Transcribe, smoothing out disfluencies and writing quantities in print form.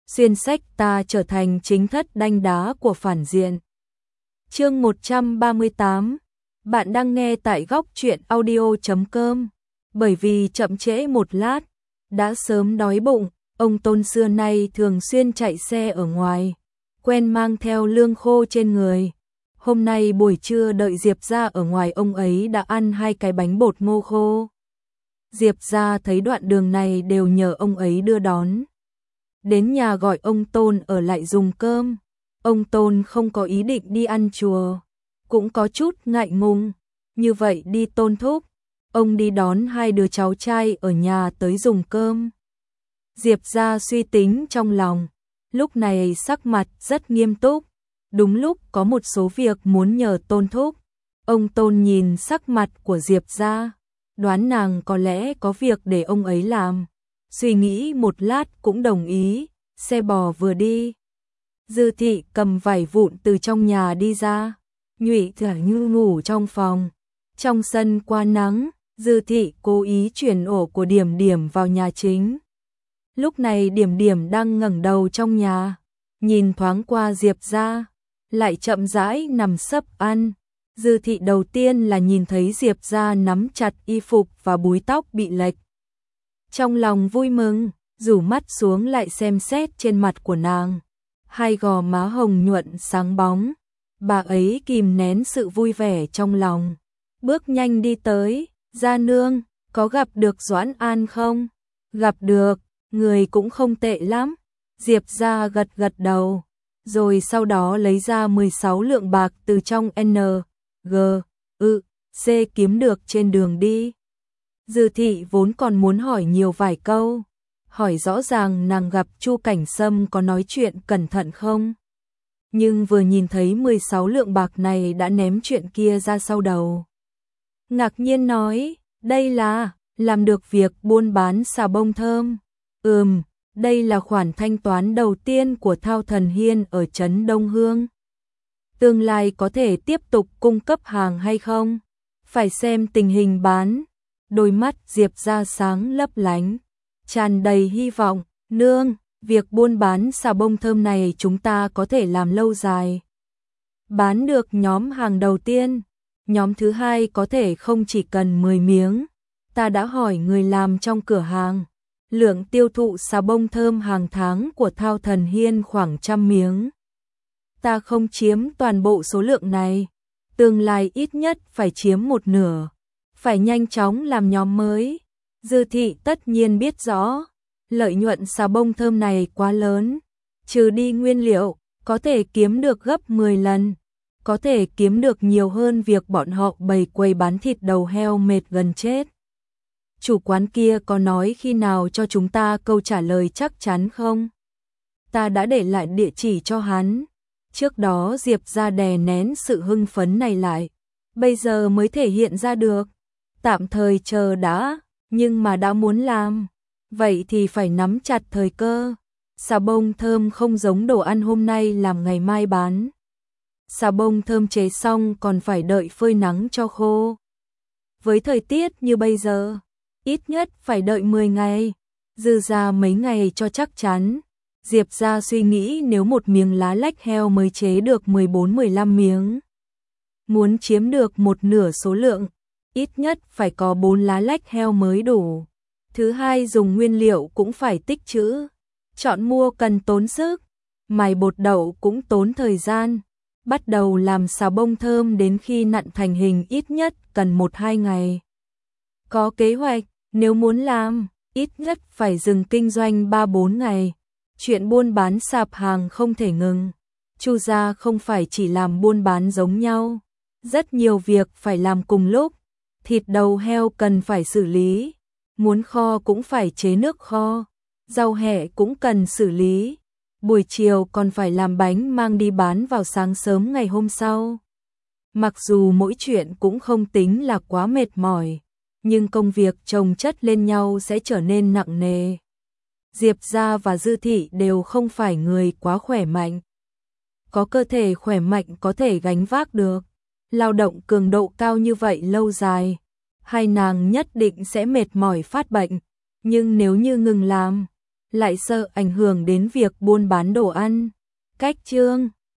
xuyên sách ta trở thành chính thất đanh đá của phản diện. Chương 138. Bạn đang nghe tại góc truyện audio.com. Bởi vì chậm trễ một lát, đã sớm đói bụng, ông Tôn xưa nay thường xuyên chạy xe ở ngoài, quen mang theo lương khô trên người. Hôm nay buổi trưa đợi Diệp ra ở ngoài, ông ấy đã ăn 2 cái bánh bột ngô khô. Diệp ra thấy đoạn đường này đều nhờ ông ấy đưa đón. Đến nhà gọi ông Tôn ở lại dùng cơm. Ông Tôn không có ý định đi ăn chùa, cũng có chút ngại ngùng. Như vậy đi Tôn thúc, ông đi đón 2 đứa cháu trai ở nhà tới dùng cơm. Diệp ra suy tính trong lòng, lúc này sắc mặt rất nghiêm túc. Đúng lúc có một số việc muốn nhờ Tôn thúc. Ông Tôn nhìn sắc mặt của Diệp ra, đoán nàng có lẽ có việc để ông ấy làm. Suy nghĩ một lát cũng đồng ý. Xe bò vừa đi, Dư Thị cầm vải vụn từ trong nhà đi ra. Nhụy thở như ngủ trong phòng. Trong sân qua nắng, Dư Thị cố ý chuyển ổ của Điểm Điểm vào nhà chính. Lúc này Điểm Điểm đang ngẩng đầu trong nhà, nhìn thoáng qua Diệp ra, lại chậm rãi nằm sấp ăn. Dư Thị đầu tiên là nhìn thấy Diệp ra nắm chặt y phục và búi tóc bị lệch. Trong lòng vui mừng, rủ mắt xuống lại xem xét trên mặt của nàng. 2 gò má hồng nhuận sáng bóng. Bà ấy kìm nén sự vui vẻ trong lòng, bước nhanh đi tới. Gia nương, có gặp được Doãn An không? Gặp được, người cũng không tệ lắm. Diệp ra gật gật đầu, rồi sau đó lấy ra 16 lượng bạc từ trong C kiếm được trên đường đi. Dư Thị vốn còn muốn hỏi nhiều vài câu, hỏi rõ ràng nàng gặp Chu Cảnh Sâm có nói chuyện cẩn thận không. Nhưng vừa nhìn thấy 16 lượng bạc này đã ném chuyện kia ra sau đầu. Ngạc nhiên nói, đây là, làm được việc buôn bán xà bông thơm. Đây là khoản thanh toán đầu tiên của Thao Thần Hiên ở trấn Đông Hương. Tương lai có thể tiếp tục cung cấp hàng hay không? Phải xem tình hình bán. Đôi mắt Diệp ra sáng lấp lánh, tràn đầy hy vọng. Nương, việc buôn bán xà bông thơm này chúng ta có thể làm lâu dài. Bán được nhóm hàng đầu tiên, nhóm thứ 2 có thể không chỉ cần 10 miếng. Ta đã hỏi người làm trong cửa hàng, lượng tiêu thụ xà bông thơm hàng tháng của Thao Thần Hiên khoảng 100 miếng. Ta không chiếm toàn bộ số lượng này, tương lai ít nhất phải chiếm 1/2. Phải nhanh chóng làm nhóm mới. Dư Thị tất nhiên biết rõ, lợi nhuận xà bông thơm này quá lớn, trừ đi nguyên liệu, có thể kiếm được gấp 10 lần, có thể kiếm được nhiều hơn việc bọn họ bày quầy bán thịt đầu heo mệt gần chết. Chủ quán kia có nói khi nào cho chúng ta câu trả lời chắc chắn không? Ta đã để lại địa chỉ cho hắn. Trước đó Diệp ra đè nén sự hưng phấn này lại, bây giờ mới thể hiện ra được. Tạm thời chờ đã, nhưng mà đã muốn làm, vậy thì phải nắm chặt thời cơ. Xà bông thơm không giống đồ ăn hôm nay làm ngày mai bán. Xà bông thơm chế xong còn phải đợi phơi nắng cho khô. Với thời tiết như bây giờ, ít nhất phải đợi 10 ngày, dư ra mấy ngày cho chắc chắn. Diệp ra suy nghĩ nếu một miếng lá lách heo mới chế được 14-15 miếng. Muốn chiếm được 1/2 số lượng, ít nhất phải có 4 lá lách heo mới đủ. Thứ hai, dùng nguyên liệu cũng phải tích trữ. Chọn mua cần tốn sức, mài bột đậu cũng tốn thời gian. Bắt đầu làm xà bông thơm đến khi nặn thành hình ít nhất cần 1-2 ngày. Có kế hoạch, nếu muốn làm, ít nhất phải dừng kinh doanh 3-4 ngày. Chuyện buôn bán sạp hàng không thể ngừng. Chu gia không phải chỉ làm buôn bán giống nhau, rất nhiều việc phải làm cùng lúc. Thịt đầu heo cần phải xử lý, muốn kho cũng phải chế nước kho, rau hẹ cũng cần xử lý. Buổi chiều còn phải làm bánh mang đi bán vào sáng sớm ngày hôm sau. Mặc dù mỗi chuyện cũng không tính là quá mệt mỏi, nhưng công việc chồng chất lên nhau sẽ trở nên nặng nề. Diệp gia và Dư Thị đều không phải người quá khỏe mạnh. Có cơ thể khỏe mạnh có thể gánh vác được. Lao động cường độ cao như vậy lâu dài, hai nàng nhất định sẽ mệt mỏi phát bệnh. Nhưng nếu như ngừng làm, lại sợ ảnh hưởng đến việc buôn bán đồ ăn. Cách chương